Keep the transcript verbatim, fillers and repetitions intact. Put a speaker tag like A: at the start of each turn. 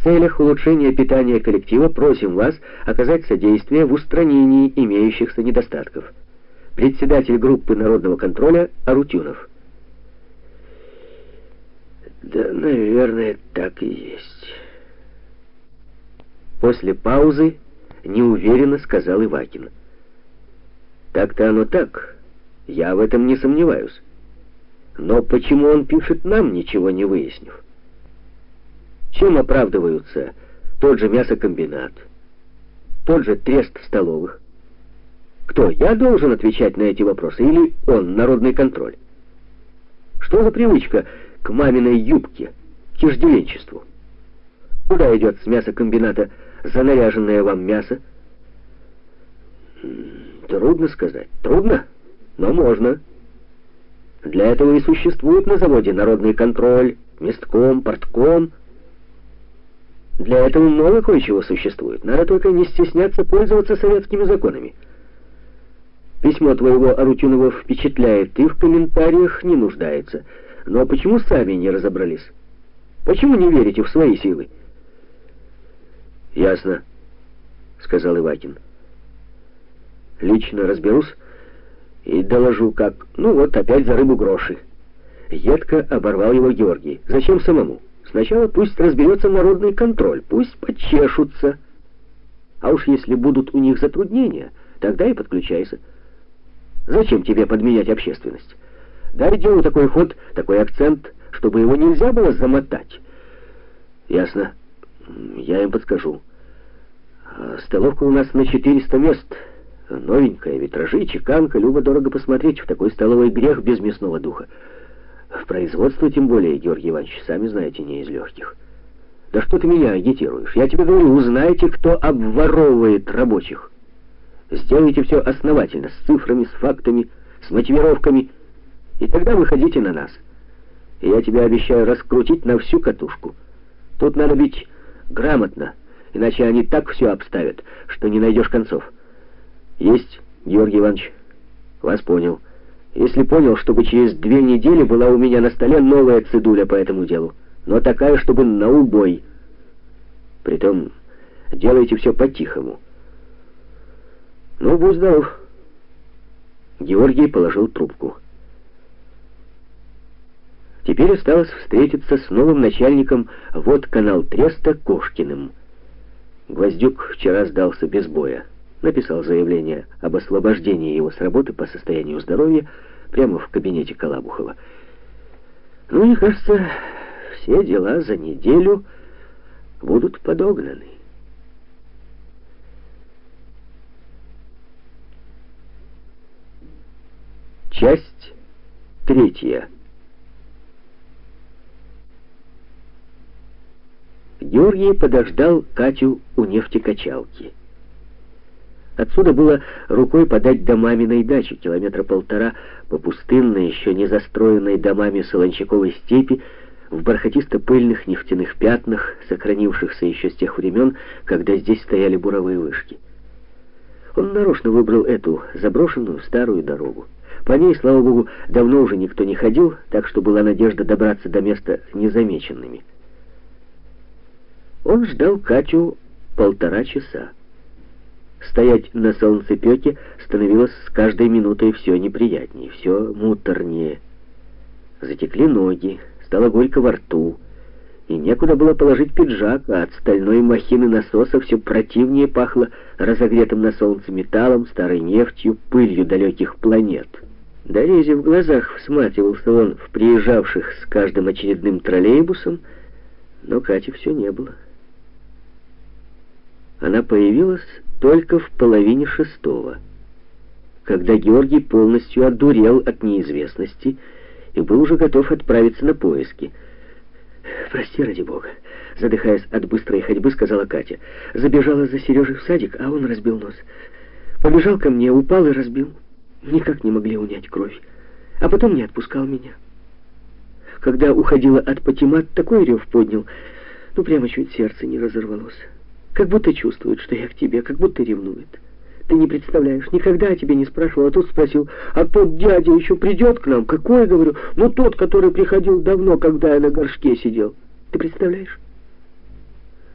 A: целях улучшения питания коллектива просим вас оказать содействие в устранении имеющихся недостатков. Председатель группы народного контроля Арутюнов.
B: Да, наверное, так и есть.
A: После паузы неуверенно сказал Ивакин. Так-то оно так, я в этом не сомневаюсь. Но почему он пишет нам, ничего не выяснив? Чем оправдываются тот же мясокомбинат, тот же трест столовых? Кто, я должен отвечать на эти вопросы, или он, народный контроль? Что за привычка к маминой юбке, к иждивенчеству? Куда идет с мясокомбината занаряженное вам мясо? Трудно сказать. Трудно, но можно. Для этого и существует на заводе народный контроль, местком, портком. Для этого много кое-чего существует. Надо только не стесняться пользоваться советскими законами. Письмо твоего Арутюнова впечатляет и в комментариях не нуждается. Но почему сами не разобрались? Почему не верите в свои силы?
B: Ясно, сказал Ивакин. Лично разберусь и доложу, как... Ну вот, опять за рыбу гроши.
A: Едко оборвал его Георгий. Зачем самому? Сначала пусть разберется народный контроль, пусть почешутся. А уж если будут у них затруднения, тогда и подключайся. Зачем тебе подменять общественность? Дай делу такой ход, такой акцент, чтобы его нельзя было замотать.
B: Ясно. Я им подскажу.
A: Столовка у нас на четыреста мест. Новенькая, витражи, чеканка, любо-дорого посмотреть. В такой столовой грех без мясного духа. В производство, тем более, Георгий Иванович, сами знаете, не из легких. Да что ты меня агитируешь? Я тебе говорю, узнайте, кто обворовывает рабочих. Сделайте все основательно, с цифрами, с фактами, с мотивировками, и тогда выходите на нас. И я тебе обещаю раскрутить на всю катушку. Тут надо быть грамотно, иначе они так все обставят, что не найдешь концов. Есть, Георгий Иванович, вас понял. Если понял, чтобы через две недели была у меня на столе новая цедуля по этому делу, но такая, чтобы на убой. Притом, делайте все по-тихому. Ну, будь здоров. Георгий положил трубку. Теперь осталось встретиться с новым начальником водканал Треста Кошкиным. Гвоздюк вчера сдался без боя. Написал заявление об освобождении его с работы по состоянию здоровья прямо в кабинете Колобухова. Ну, мне кажется, все дела за неделю будут подогнаны. Часть третья. Георгий подождал Катю у нефтекачалки. Отсюда было рукой подать до маминой дачи, километра полтора по пустынной, еще не застроенной домами солончаковой степи, в бархатисто-пыльных нефтяных пятнах, сохранившихся еще с тех времен, когда здесь стояли буровые вышки. Он нарочно выбрал эту заброшенную старую дорогу. По ней, слава богу, давно уже никто не ходил, так что была надежда добраться до места незамеченными. Он ждал Катю полтора часа. Стоять на солнцепёке становилось с каждой минутой все неприятнее, все муторнее. Затекли ноги, стало горько во рту, и некуда было положить пиджак, а от стальной махины насоса все противнее пахло разогретым на солнце металлом, старой нефтью, пылью далеких планет. Дорезя в глазах всматривался он в приезжавших с каждым очередным троллейбусом, но Кати все не было. Она появилась только в половине шестого, когда Георгий полностью одурел от неизвестности и был уже готов отправиться на поиски. «Прости, ради бога», — задыхаясь от быстрой ходьбы, сказала Катя. «Забежала за Сережей в садик, а он разбил нос. Побежал ко мне, упал и разбил. Никак не могли унять кровь. А потом не отпускал меня. Когда уходила от Патимат, такой рев поднял, ну прямо чуть сердце не разорвалось. Как будто чувствует, что я к тебе, как будто ревнует. Ты не представляешь, никогда о тебе не спрашивал, а тут спросил, а тот дядя еще придет к нам? Какой, говорю, ну тот, который приходил давно, когда я на горшке сидел. Ты представляешь?